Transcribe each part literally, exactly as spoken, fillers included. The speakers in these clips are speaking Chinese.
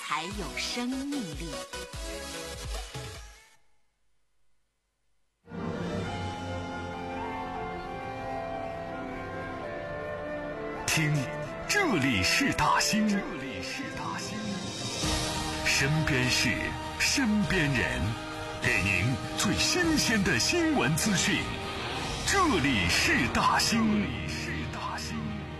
才有生命力。 听，这里是大兴，这里是大兴，身边事，身边人，给您最新鲜的新闻资讯。这里是大兴，这里是大兴。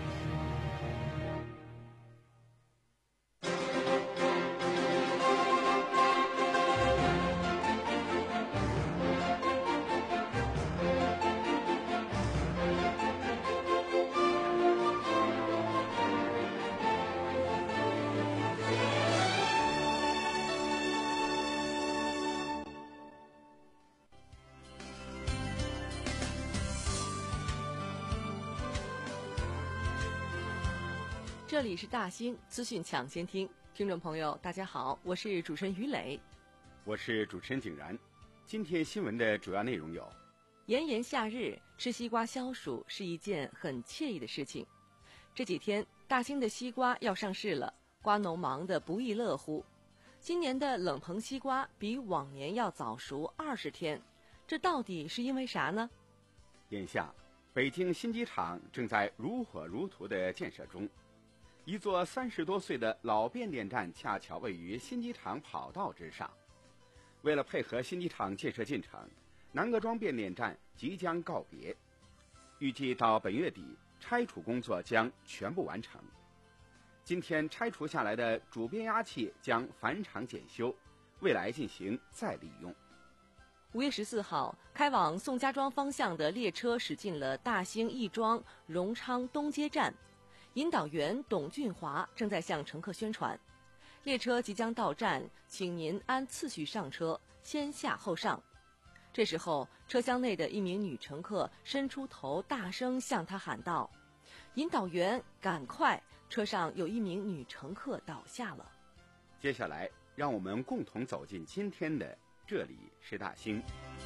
这里是大兴资讯抢先听，听众朋友大家好，我是主持人于磊， 我是主持人景然。今天新闻的主要内容有： 炎炎夏日，吃西瓜消暑是一件很惬意的事情。这几天大兴的西瓜要上市了，瓜农忙得不亦乐乎。今年的冷棚西瓜比往年要早熟二十天，这到底是因为啥呢？ 眼下北京新机场正在如火如荼的建设中，一座三十多岁的老变电站恰巧位于新机场跑道之上。为了配合新机场建设进程，南各庄变电站即将告别，预计到本月底拆除工作将全部完成。今天拆除下来的主变压器将返厂检修，未来进行再利用。 五月十四号，开往宋家庄方向的列车驶进了大兴亦庄荣昌东街站，引导员董俊华正在向乘客宣传，列车即将到站，请您按次序上车，先下后上。这时候，车厢内的一名女乘客伸出头，大声向他喊道：“引导员，赶快！车上有一名女乘客倒下了。” 接下来，让我们共同走进今天的这里是大兴。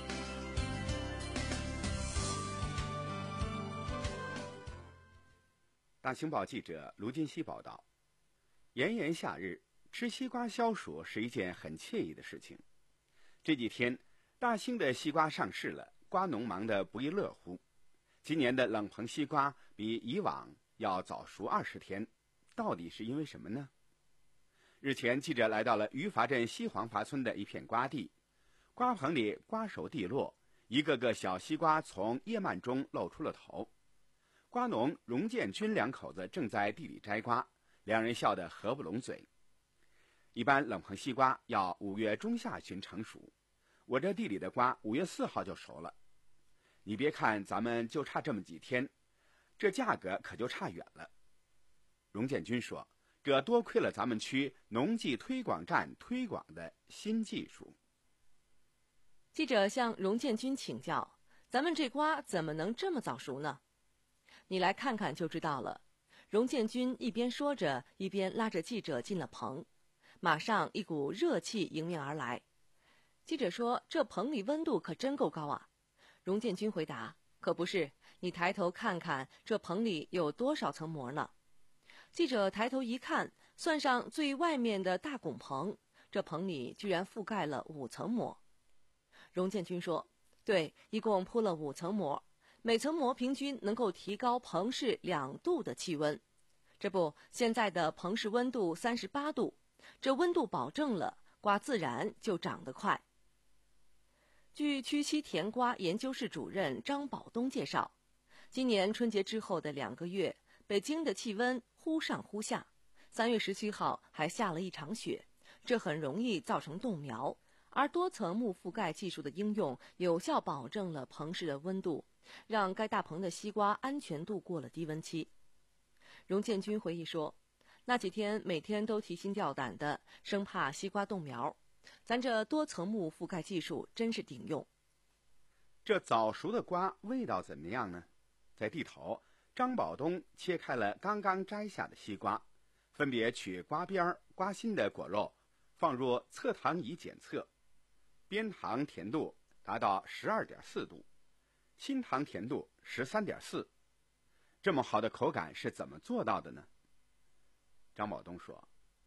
大兴报记者卢金熙报道：炎炎夏日，吃西瓜消暑是一件很惬意的事情。这几天，大兴的西瓜上市了，瓜农忙得不亦乐乎。今年的冷棚西瓜比以往要早熟二十天，到底是因为什么呢？日前，记者来到了余华镇西黄华村的一片瓜地，瓜棚里瓜熟蒂落，一个个小西瓜从叶蔓中露出了头。瓜农荣建军两口子正在地里摘瓜，两人笑得合不拢嘴。一般冷棚西瓜要五月中下旬成熟，我这地里的瓜五月四号就熟了。你别看咱们就差这么几天，这价格可就差远了。荣建军说，这多亏了咱们区农技推广站推广的新技术。 记者向荣建军请教，咱们这瓜怎么能这么早熟呢？你来看看就知道了。荣建军一边说着，一边拉着记者进了棚。马上一股热气迎面而来。记者说，这棚里温度可真够高啊。荣建军回答，可不是，你抬头看看这棚里有多少层膜呢？记者抬头一看，算上最外面的大拱棚，这棚里居然覆盖了五层膜。荣建军说，对，一共铺了五层膜，每层膜平均能够提高棚室两度的气温。这不，现在的棚室温度三十八度，这温度保证了，瓜自然就长得快。据区西甜瓜研究室主任张宝东介绍，今年春节之后的两个月，北京的气温忽上忽下，三月十七号还下了一场雪，这很容易造成冻苗。而多层幕覆盖技术的应用，有效保证了棚室的温度，让该大棚的西瓜安全度过了低温期。荣建军回忆说，那几天每天都提心吊胆的，生怕西瓜冻苗。咱这多层幕覆盖技术真是顶用。 这早熟的瓜味道怎么样呢？在地头，张宝东切开了刚刚摘下的西瓜，分别取瓜边、瓜心的果肉，放入测糖仪检测。边糖甜度达到 十二点四 度，心糖甜度 十三点四。这么好的口感是怎么做到的呢？张宝东说，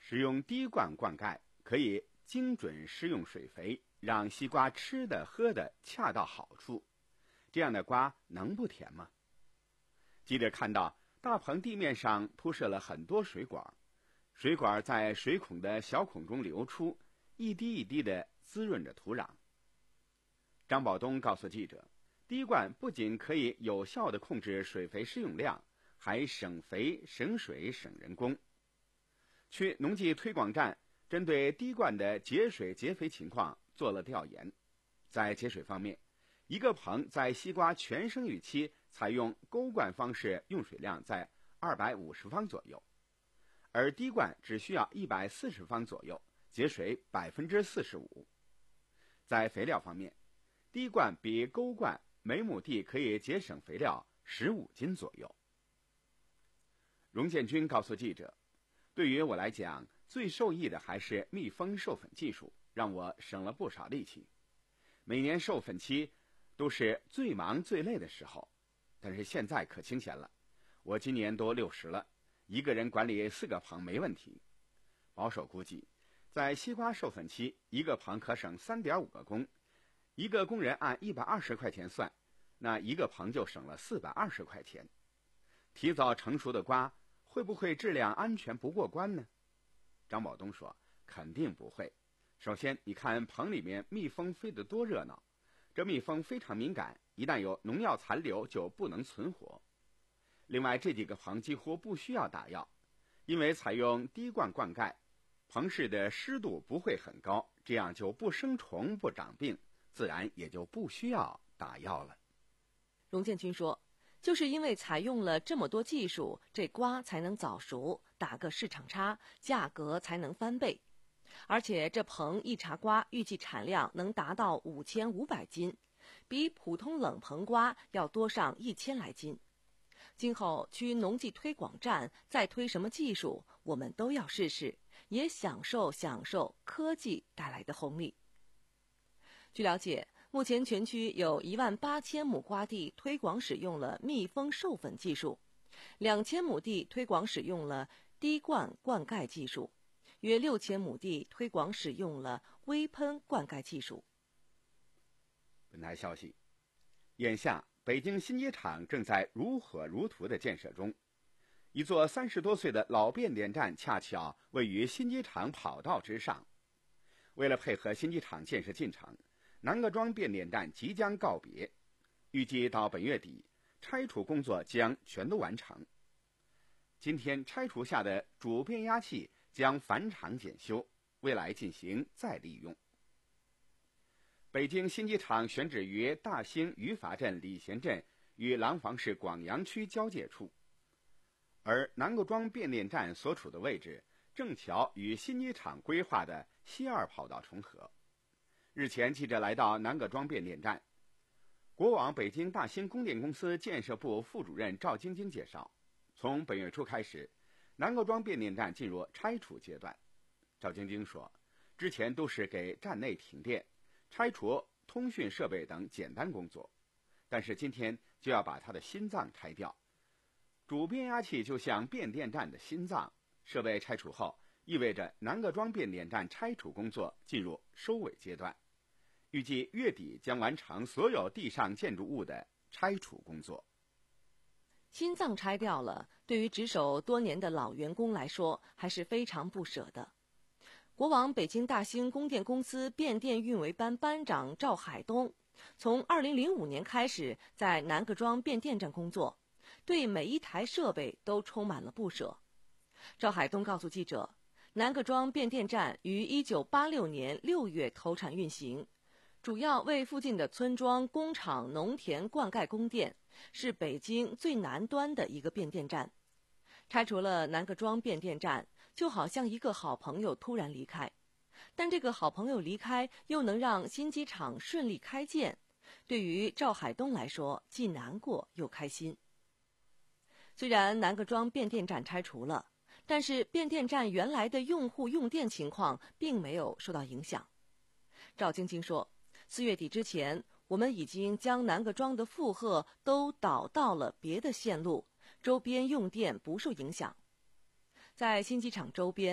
使用滴灌灌溉可以精准施用水肥，让西瓜吃的喝的恰到好处，这样的瓜能不甜吗？记者看到大棚地面上铺设了很多水管，水管在水孔的小孔中流出，一滴一滴地滋润着土壤。张宝东告诉记者，滴灌不仅可以有效地控制水肥施用量，还省肥、省水、省人工。去农技推广站针对滴灌的节水节肥情况做了调研。在节水方面，一个棚在西瓜全生育期采用钩灌方式，用水量在二百五十方左右，而滴灌只需要一百四十方左右，节水 百分之四十五。 在肥料方面，滴灌比钩灌每亩地可以节省肥料十五斤左右。荣建军告诉记者，对于我来讲，最受益的还是蜜蜂授粉技术，让我省了不少力气。每年授粉期都是最忙最累的时候，但是现在可清闲了。我今年都六十了，一个人管理四个棚没问题。保守估计，在西瓜授粉期，一个棚可省 三点五个工，一个工人按一百二十块钱算，那一个棚就省了四百二十块钱。提早成熟的瓜会不会质量安全不过关呢？张宝东说，肯定不会。首先，你看棚里面蜜蜂飞得多热闹，这蜜蜂非常敏感，一旦有农药残留就不能存活。另外，这几个棚几乎不需要打药，因为采用滴灌灌溉，棚室的湿度不会很高，这样就不生虫不长病，自然也就不需要打药了。 荣建军说，就是因为采用了这么多技术，这瓜才能早熟，打个市场差，价格才能翻倍。而且这棚一茬瓜预计产量能达到五千五百斤，比普通冷棚瓜要多上一千来斤。今后去农技推广站再推什么技术，我们都要试试，也享受享受科技带来的红利。据了解，目前全区有一万八千亩瓜地推广使用了蜜蜂授粉技术，两千亩地推广使用了滴灌灌溉技术，约六千亩地推广使用了微喷灌溉技术。 本台消息，眼下北京新街场正在如火如荼的建设中，一座三十多岁的老变电站恰巧位于新街场跑道之上。为了配合新机场建设进程，南各庄变电站即将告别，预计到本月底，拆除工作将全都完成。今天拆除下的主变压器将返厂检修，未来进行再利用。北京新机场选址于大兴余法镇礼贤镇与廊坊市广阳区交界处，而南各庄变电站所处的位置正巧与新机场规划的西二跑道重合。日前，记者来到南各庄变电站，国网北京大兴供电公司建设部副主任赵晶晶介绍，从本月初开始，南各庄变电站进入拆除阶段。赵晶晶说，之前都是给站内停电、拆除通讯设备等简单工作，但是今天就要把它的心脏拆掉。主变压器就像变电站的心脏，设备拆除后，意味着南各庄变电站拆除工作进入收尾阶段，预计月底将完成所有地上建筑物的拆除工作。 心脏拆掉了，对于值守多年的老员工来说还是非常不舍的。国网北京大兴供电公司变电运维班班长赵海东，从二零零五年开始在南各庄变电站工作，对每一台设备都充满了不舍。赵海东告诉记者，南各庄变电站于一九八六年六月投产运行，主要为附近的村庄、工厂、农田灌溉供电，是北京最南端的一个变电站。拆除了南各庄变电站，就好像一个好朋友突然离开，但这个好朋友离开又能让新机场顺利开建，对于赵海东来说既难过又开心。虽然南各庄变电站拆除了，但是变电站原来的用户用电情况并没有受到影响。赵晶晶说，四月底之前，我们已经将南各庄的负荷都导到了别的线路，周边用电不受影响。在新机场周边，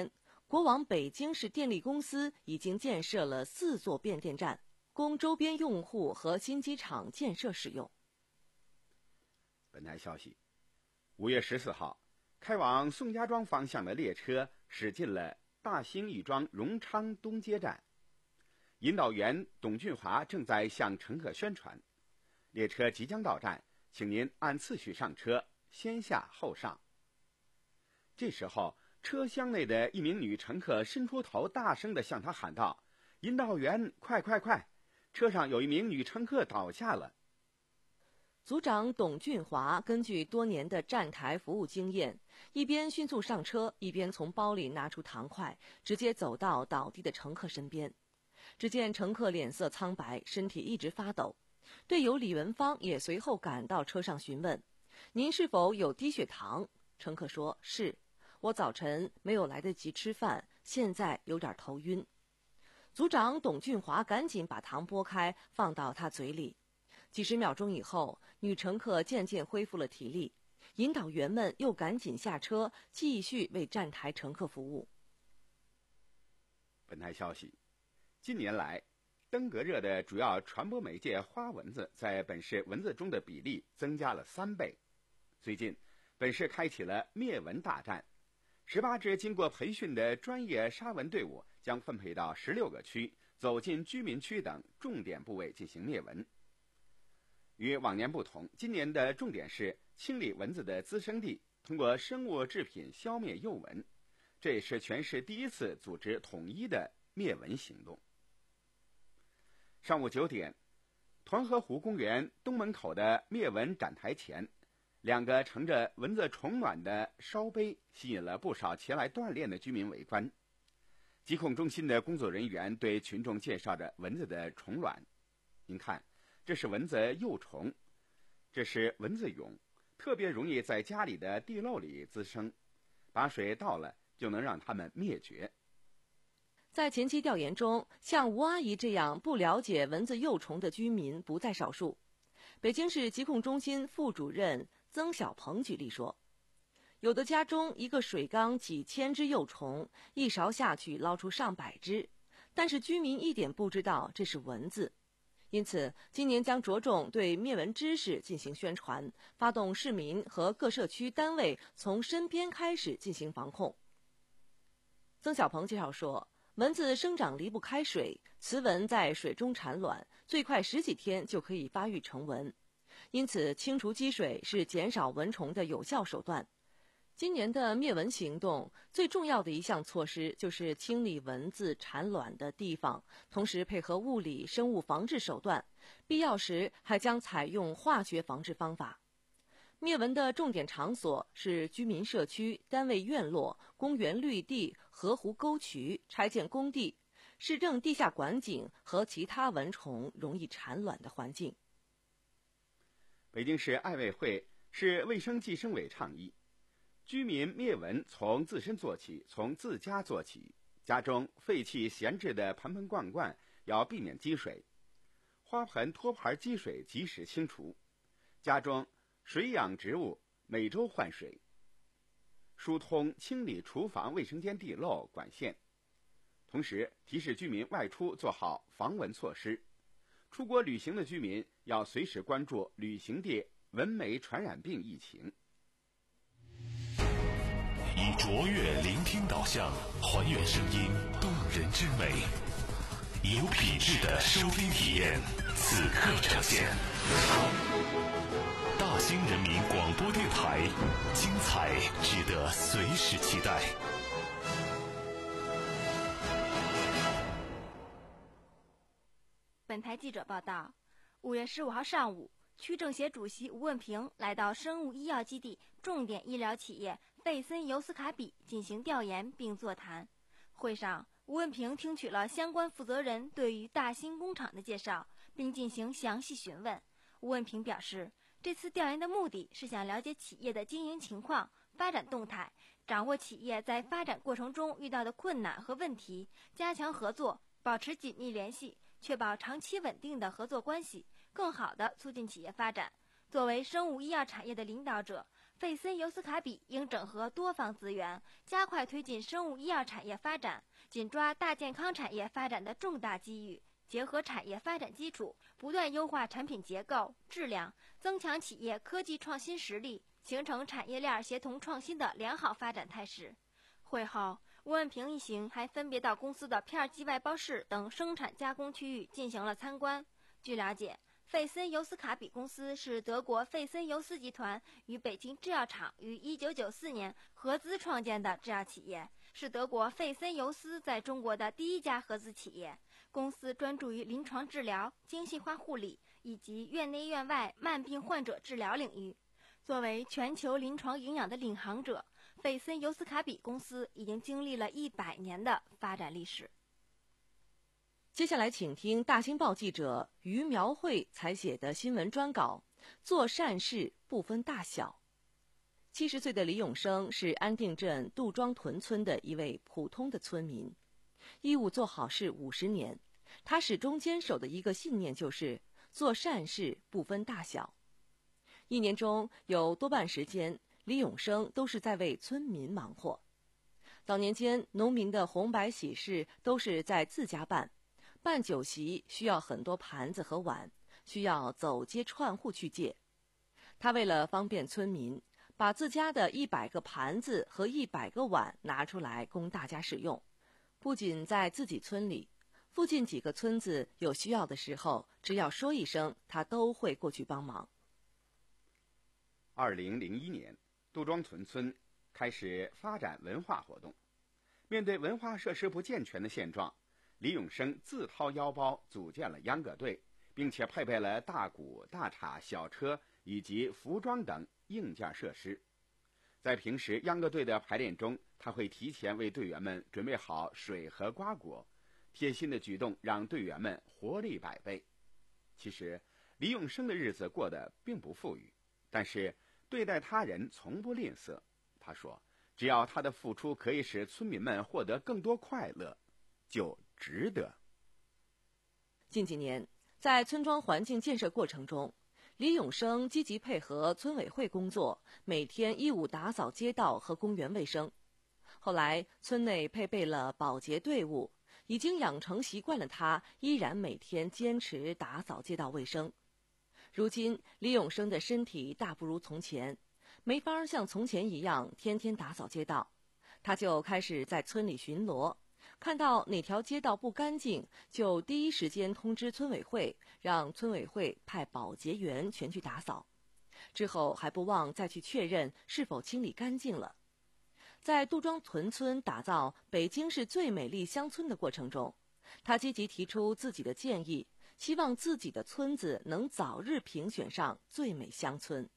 国网北京市电力公司已经建设了四座变电站，供周边用户和新机场建设使用。 本台消息，五月十四号，开往宋家庄方向的列车驶进了大兴亦庄荣昌东街站，引导员董俊华正在向乘客宣传，列车即将到站，请您按次序上车，先下后上。这时候，车厢内的一名女乘客伸出头，大声地向他喊道：“引导员，快快快！车上有一名女乘客倒下了。” 组长董俊华根据多年的站台服务经验，一边迅速上车，一边从包里拿出糖块，直接走到倒地的乘客身边。只见乘客脸色苍白，身体一直发抖。队友李文芳也随后赶到车上询问：“您是否有低血糖？”乘客说：“是，我早晨没有来得及吃饭，现在有点头晕。”组长董俊华赶紧把糖拨开，放到他嘴里。几十秒钟以后，女乘客渐渐恢复了体力，引导员们又赶紧下车，继续为站台乘客服务。 本台消息，近年来，登革热的主要传播媒介花蚊子在本市蚊子中的比例增加了三倍。最近，本市开启了灭蚊大战，十八支经过培训的专业杀蚊队伍将分配到十六个区，走进居民区等重点部位进行灭蚊。与往年不同，今年的重点是清理蚊子的滋生地，通过生物制品消灭幼蚊。这也是全市第一次组织统一的灭蚊行动。上午九点，团河湖公园东门口的灭蚊展台前，两个盛着蚊子虫卵的烧杯吸引了不少前来锻炼的居民围观。疾控中心的工作人员对群众介绍着蚊子的虫卵。您看，这是蚊子幼虫，这是蚊子蛹，特别容易在家里的地漏里滋生，把水倒了就能让它们灭绝。 在前期调研中，像吴阿姨这样不了解蚊子幼虫的居民不在少数。北京市疾控中心副主任曾小鹏举例说，有的家中一个水缸几千只幼虫，一勺下去捞出上百只，但是居民一点不知道这是蚊子。因此，今年将着重对灭蚊知识进行宣传，发动市民和各社区单位从身边开始进行防控。曾小鹏介绍说，蚊子生长离不开水，雌蚊在水中产卵，最快十几天就可以发育成蚊。因此，清除积水是减少蚊虫的有效手段。今年的灭蚊行动最重要的一项措施就是清理蚊子产卵的地方，同时配合物理生物防治手段，必要时还将采用化学防治方法。灭蚊的重点场所是居民社区、单位院落、公园绿地、河湖沟渠、拆建工地、市政地下管井和其他蚊虫容易产卵的环境。 北京市爱卫会、市卫生计生委倡议，居民灭蚊从自身做起，从自家做起。家中废弃闲置的盆盆罐罐要避免积水，花盆托盘积水及时清除。家中水养植物每周换水，疏通清理厨房卫生间地漏管线。同时提示居民外出做好防蚊措施。出国旅行的居民要随时关注旅行地蚊媒传染病疫情。 以卓越聆听导向，还原声音动人之美，以有品质的收听体验，此刻呈现。大兴人民广播电台，精彩值得随时期待。 本台记者报道，五月十五号上午，区政协主席吴问平来到生物医药基地重点医疗企业费森尤斯卡比进行调研并座谈。会上，吴问平听取了相关负责人对于大兴工厂的介绍，并进行详细询问。吴问平表示，这次调研的目的是想了解企业的经营情况、发展动态，掌握企业在发展过程中遇到的困难和问题，加强合作，保持紧密联系，确保长期稳定的合作关系，更好地促进企业发展。作为生物医药产业的领导者， 费森尤斯卡比应整合多方资源，加快推进生物医药产业发展，紧抓大健康产业发展的重大机遇，结合产业发展基础，不断优化产品结构、质量，增强企业科技创新实力，形成产业链协同创新的良好发展态势。会后，吴文平一行还分别到公司的片剂外包室等生产加工区域进行了参观。据了解，费森尤斯卡比公司是德国费森尤斯集团与北京制药厂于一九九四年合资创建的制药企业，是德国费森尤斯在中国的第一家合资企业。公司专注于临床治疗、精细化护理以及院内院外慢病患者治疗领域。作为全球临床营养的领航者，费森尤斯卡比公司已经经历了一百年的发展历史。 接下来请听大新报记者于苗慧采写的新闻专稿，做善事不分大小。七十岁的李永生是安定镇杜庄屯村的一位普通的村民，义务做好事五十年，他始终坚守的一个信念就是做善事不分大小。一年中有多半时间，李永生都是在为村民忙活。早年间，农民的红白喜事都是在自家办，办酒席需要很多盘子和碗，需要走街串户去借。他为了方便村民，把自家的一百个盘子和一百个碗拿出来供大家使用。不仅在自己村里，附近几个村子有需要的时候，只要说一声，他都会过去帮忙。 二零零一年，杜庄屯村开始发展文化活动。面对文化设施不健全的现状，李永生自掏腰包组建了秧歌队，并且配备了大鼓、大叉、小车以及服装等硬件设施。在平时秧歌队的排练中，他会提前为队员们准备好水和瓜果，贴心的举动让队员们活力百倍。其实，李永生的日子过得并不富裕，但是对待他人从不吝啬。他说，只要他的付出可以使村民们获得更多快乐，就值得。 近几年，在村庄环境建设过程中，李永生积极配合村委会工作，每天义务打扫街道和公园卫生。后来，村内配备了保洁队伍，已经养成习惯了他依然每天坚持打扫街道卫生。如今，李永生的身体大不如从前，没法像从前一样天天打扫街道，他就开始在村里巡逻，看到哪条街道不干净，就第一时间通知村委会，让村委会派保洁员前去打扫。之后还不忘再去确认是否清理干净了。在杜庄屯村打造北京市最美丽乡村的过程中，他积极提出自己的建议，希望自己的村子能早日评选上最美乡村。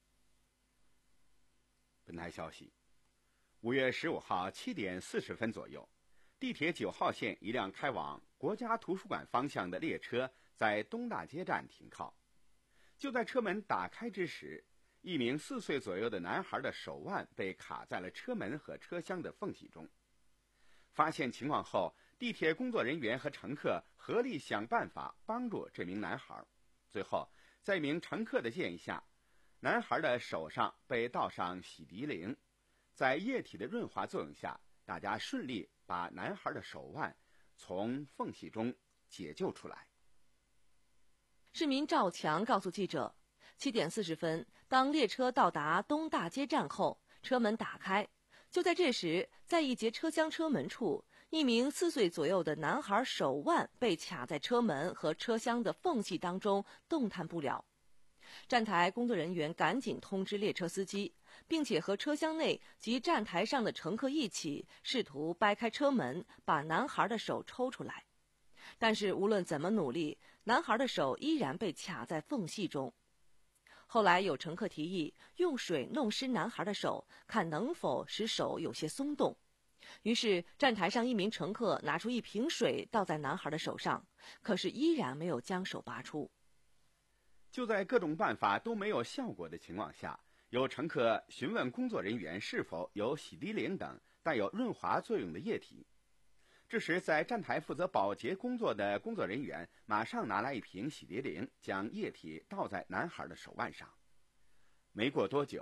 本台消息，五月十五号七点四十分左右，地铁九号线一辆开往国家图书馆方向的列车在东大街站停靠。就在车门打开之时，一名四岁左右的男孩的手腕被卡在了车门和车厢的缝隙中。发现情况后，地铁工作人员和乘客合力想办法帮助这名男孩。最后，在一名乘客的建议下，男孩的手上被倒上洗涤灵，在液体的润滑作用下，大家顺利把男孩的手腕从缝隙中解救出来。 市民赵强告诉记者，七点四十分，当列车到达东大街站后，车门打开。就在这时，在一节车厢车门处，一名四岁左右的男孩手腕被卡在车门和车厢的缝隙当中，动弹不了。站台工作人员赶紧通知列车司机，并且和车厢内及站台上的乘客一起，试图掰开车门，把男孩的手抽出来。但是无论怎么努力，男孩的手依然被卡在缝隙中。后来有乘客提议用水弄湿男孩的手，看能否使手有些松动。于是站台上一名乘客拿出一瓶水倒在男孩的手上，可是依然没有将手拔出。 就在各种办法都没有效果的情况下，有乘客询问工作人员是否有洗涤灵等带有润滑作用的液体。这时，在站台负责保洁工作的工作人员马上拿来一瓶洗涤灵，将液体倒在男孩的手腕上。没过多久，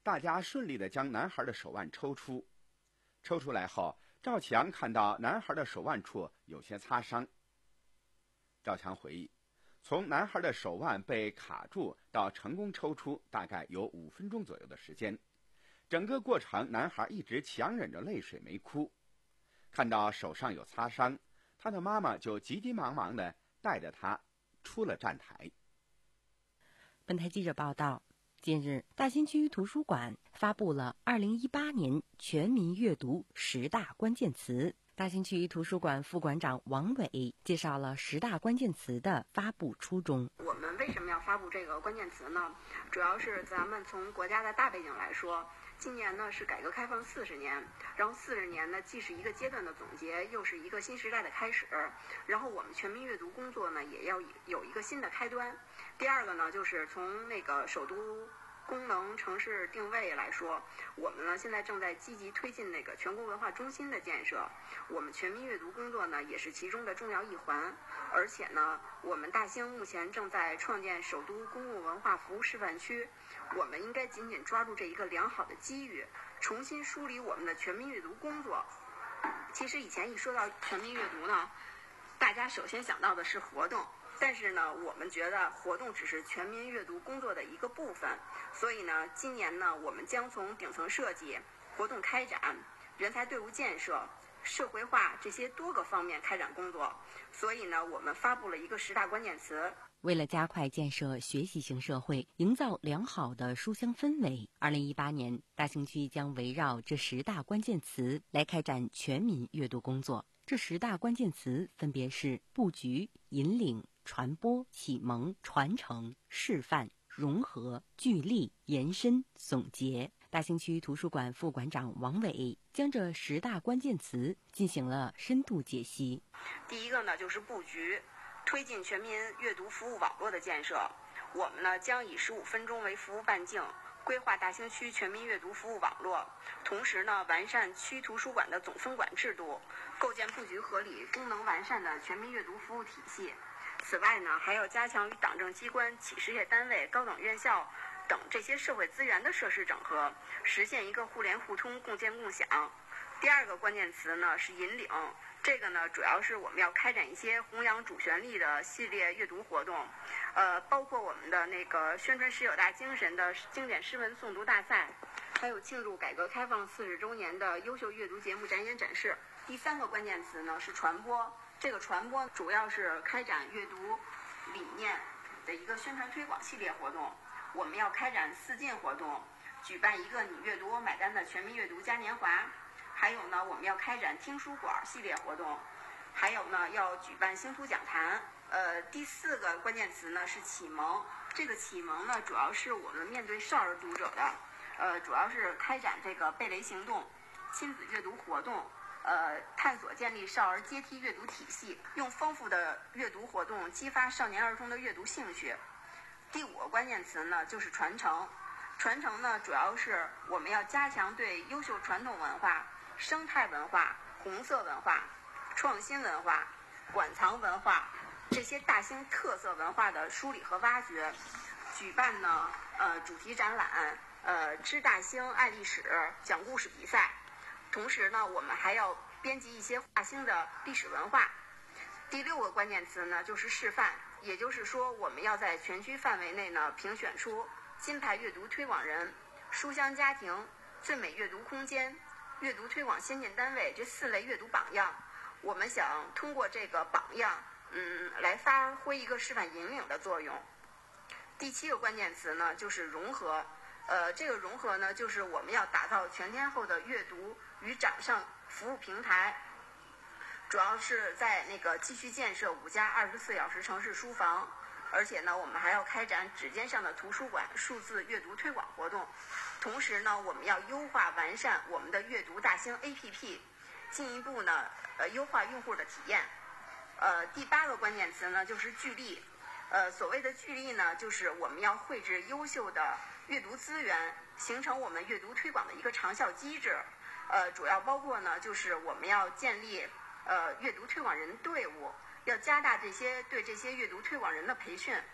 大家顺利地将男孩的手腕抽出。抽出来后，赵强看到男孩的手腕处有些擦伤。赵强回忆，从男孩的手腕被卡住到成功抽出，大概有五分钟左右的时间。整个过程，男孩一直强忍着泪水没哭。看到手上有擦伤，他的妈妈就急急忙忙地带着他出了站台。 本台记者报道，近日，大兴区图书馆发布了二零一八年全民阅读十大关键词。大兴区图书馆副馆长王伟介绍了十大关键词的发布初衷。 我们为什么要发布这个关键词呢？主要是咱们从国家的大背景来说，今年呢是改革开放四十年，然后四十年呢既是一个阶段的总结，又是一个新时代的开始。然后我们全民阅读工作呢也要有一个新的开端。第二个呢，就是从那个首都功能城市定位来说，我们呢现在正在积极推进那个全国文化中心的建设，我们全民阅读工作呢也是其中的重要一环。而且呢，我们大兴目前正在创建首都公共文化服务示范区，我们应该紧紧抓住这一个良好的机遇，重新梳理我们的全民阅读工作。其实以前一说到全民阅读呢，大家首先想到的是活动，但是呢，我们觉得活动只是全民阅读工作的一个部分，所以呢，今年呢，我们将从顶层设计、活动开展、人才队伍建设、社会化这些多个方面开展工作。所以呢，我们发布了一个十大关键词。 为了加快建设学习型社会，营造良好的书香氛围，二零一八年，大兴区将围绕这十大关键词来开展全民阅读工作。这十大关键词分别是布局、引领、传播、启蒙、传承、示范、融合、聚力、延伸、总结。大兴区图书馆副馆长王伟将这十大关键词进行了深度解析。 第一个呢，就是布局，推进全民阅读服务网络的建设。我们呢将以十五分钟为服务半径，规划大兴区全民阅读服务网络，同时呢完善区图书馆的总分管制度，构建布局合理、功能完善的全民阅读服务体系。此外呢，还要加强与党政机关、企事业单位、高等院校等这些社会资源的设施整合，实现一个互联互通、共建共享。第二个关键词呢是引领，这个呢主要是我们要开展一些弘扬主旋律的系列阅读活动，呃，包括我们的那个宣传十九大精神的经典诗文诵读大赛，还有庆祝改革开放四十周年的优秀阅读节目展演展示。第三个关键词呢是传播，这个传播主要是开展阅读理念的一个宣传推广系列活动。我们要开展四进活动，举办一个你阅读我买单的全民阅读嘉年华。还有呢，我们要开展听书馆系列活动，还有呢，要举办星图讲坛。呃，第四个关键词呢是启蒙。这个启蒙呢，主要是我们面对少儿读者的，呃，主要是开展这个贝雷行动、亲子阅读活动，呃，探索建立少儿阶梯阅读体系，用丰富的阅读活动激发少年儿童的阅读兴趣。第五个关键词呢就是传承。传承呢，主要是我们要加强对优秀传统文化、生态文化、红色文化、创新文化、馆藏文化这些大兴特色文化的梳理和挖掘，举办呢呃主题展览、呃知大兴爱历史、讲故事比赛。同时呢，我们还要编辑一些大兴的历史文化。第六个关键词呢就是示范，也就是说我们要在全区范围内呢评选出金牌阅读推广人、书香家庭、最美阅读空间、阅读推广先进单位这四类阅读榜样。我们想通过这个榜样，嗯，来发挥一个示范引领的作用。第七个关键词呢就是融合，呃，这个融合呢就是我们要打造全天候的阅读与掌上服务平台，主要是在那个继续建设五家二十四小时城市书房。而且呢，我们还要开展指尖上的图书馆数字阅读推广活动。同时呢，我们要优化完善我们的阅读大兴 A P P， 进一步呢，呃，优化用户的体验。呃，第八个关键词呢就是聚力。呃，所谓的聚力呢，就是我们要绘制优秀的阅读资源，形成我们阅读推广的一个长效机制。呃，主要包括呢，就是我们要建立呃阅读推广人队伍。要加大这些对这些阅读推广人的培训，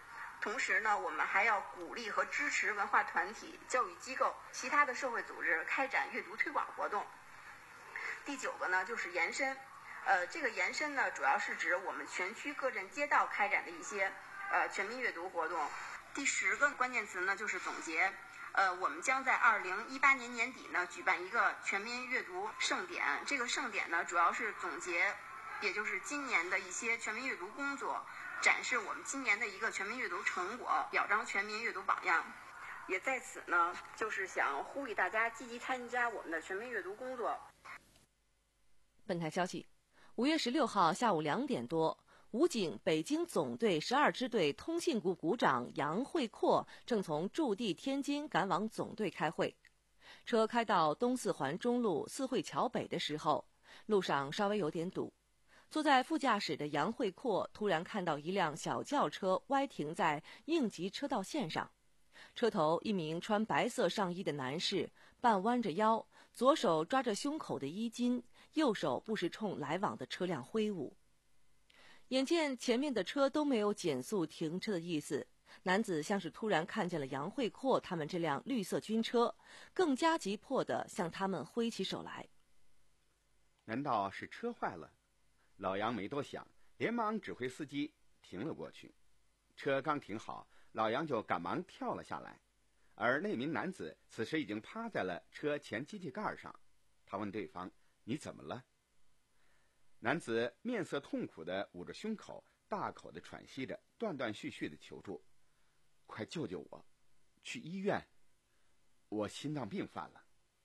同时呢，我们还要鼓励和支持文化团体、教育机构、其他的社会组织开展阅读推广活动。第九个呢，就是延伸。呃，这个延伸呢，主要是指我们全区各镇街道开展的一些呃全民阅读活动。第十个关键词呢，就是总结。呃，我们将在二零一八年年底呢举办一个全民阅读盛典。这个盛典呢，主要是总结，也就是今年的一些全民阅读工作，展示我们今年的一个全民阅读成果，表彰全民阅读榜样。也在此呢，就是想呼吁大家积极参加我们的全民阅读工作。 本台消息，五月十六号下午两点多。武警北京总队十二支队通信股股长杨会阔正从驻地天津赶往总队开会，车开到东四环中路四惠桥北的时候，路上稍微有点堵。坐在副驾驶的杨会阔突然看到一辆小轿车歪停在应急车道线上，车头一名穿白色上衣的男士半弯着腰，左手抓着胸口的衣襟，右手不时冲来往的车辆挥舞。眼见前面的车都没有减速停车的意思，男子像是突然看见了杨会阔他们这辆绿色军车，更加急迫地向他们挥起手来。 难道是车坏了？老杨没多想，连忙指挥司机停了过去。车刚停好，老杨就赶忙跳了下来，而那名男子此时已经趴在了车前机器盖上。他问对方：“你怎么了？”男子面色痛苦地捂着胸口，大口地喘息着，断断续续地求助：“快救救我，去医院，我心脏病犯了。”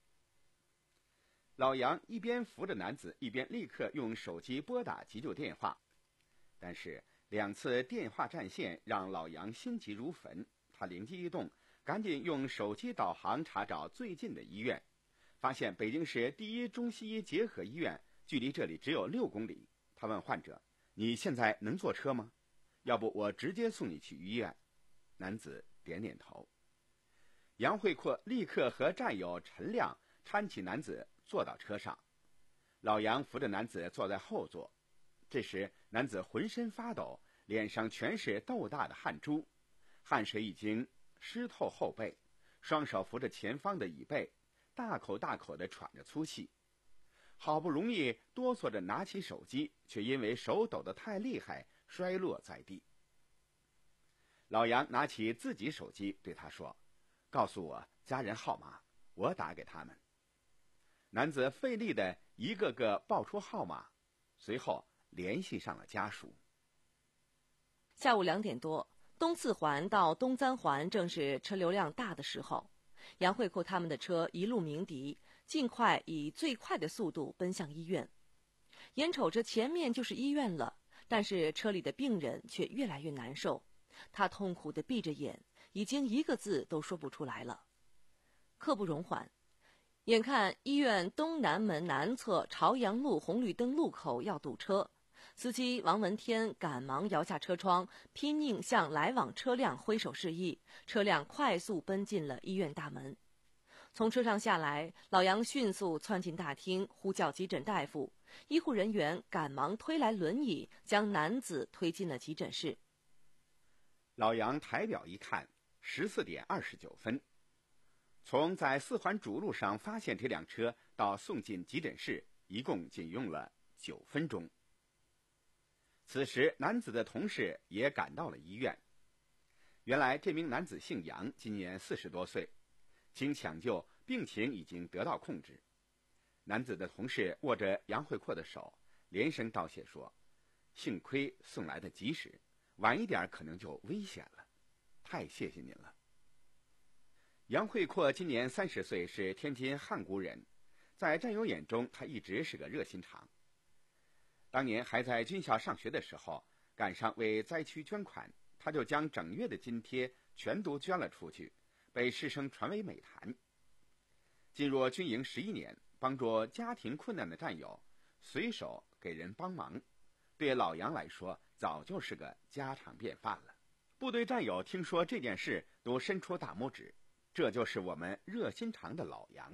老杨一边扶着男子，一边立刻用手机拨打急救电话。但是两次电话占线让老杨心急如焚，他灵机一动，赶紧用手机导航查找最近的医院，发现北京市第一中西医结合医院距离这里只有六公里。他问患者：“你现在能坐车吗？要不我直接送你去医院。”男子点点头。杨会阔立刻和战友陈亮搀起男子坐到车上，老杨扶着男子坐在后座。这时男子浑身发抖，脸上全是豆大的汗珠，汗水已经湿透后背，双手扶着前方的椅背，大口大口地喘着粗气。好不容易哆嗦着拿起手机，却因为手抖得太厉害摔落在地。老杨拿起自己手机对他说：“告诉我家人号码，我打给他们。”男子费力地一个个报出号码，随后联系上了家属。 下午两点多，东四环到东三环正是车流量大的时候，杨会阔他们的车一路鸣笛，尽快以最快的速度奔向医院。眼瞅着前面就是医院了，但是车里的病人却越来越难受，他痛苦地闭着眼，已经一个字都说不出来了。刻不容缓，眼看医院东南门南侧朝阳路红绿灯路口要堵车，司机王文天赶忙摇下车窗，拼命向来往车辆挥手示意，车辆快速奔进了医院大门。从车上下来，老杨迅速窜进大厅，呼叫急诊大夫，医护人员赶忙推来轮椅，将男子推进了急诊室。 老杨抬表一看，十四点二十九分。从在四环主路上发现这辆车到送进急诊室，一共仅用了九分钟。此时男子的同事也赶到了医院。原来这名男子姓杨，今年四十多岁，经抢救，病情已经得到控制。男子的同事握着杨会阔的手，连声道谢说：“幸亏送来的及时，晚一点可能就危险了，太谢谢您了。”杨会阔今年三十岁，是天津汉沽人，在战友眼中他一直是个热心肠。当年还在军校上学的时候，赶上为灾区捐款，他就将整月的津贴全都捐了出去，被师生传为美谈。进入军营十一年，帮助家庭困难的战友，随手给人帮忙，对老杨来说早就是个家常便饭了。部队战友听说这件事都伸出大拇指，这就是我们热心肠的老杨。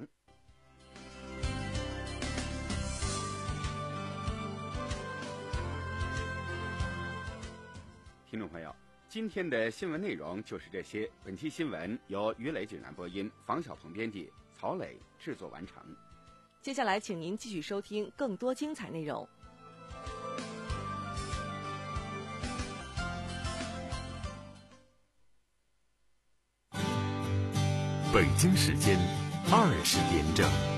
听众朋友， 今天的新闻内容就是这些。本期新闻由于磊济南播音，房晓彤编辑，曹磊制作完成。 接下来，请您继续收听更多精彩内容。 北京时间二十点整。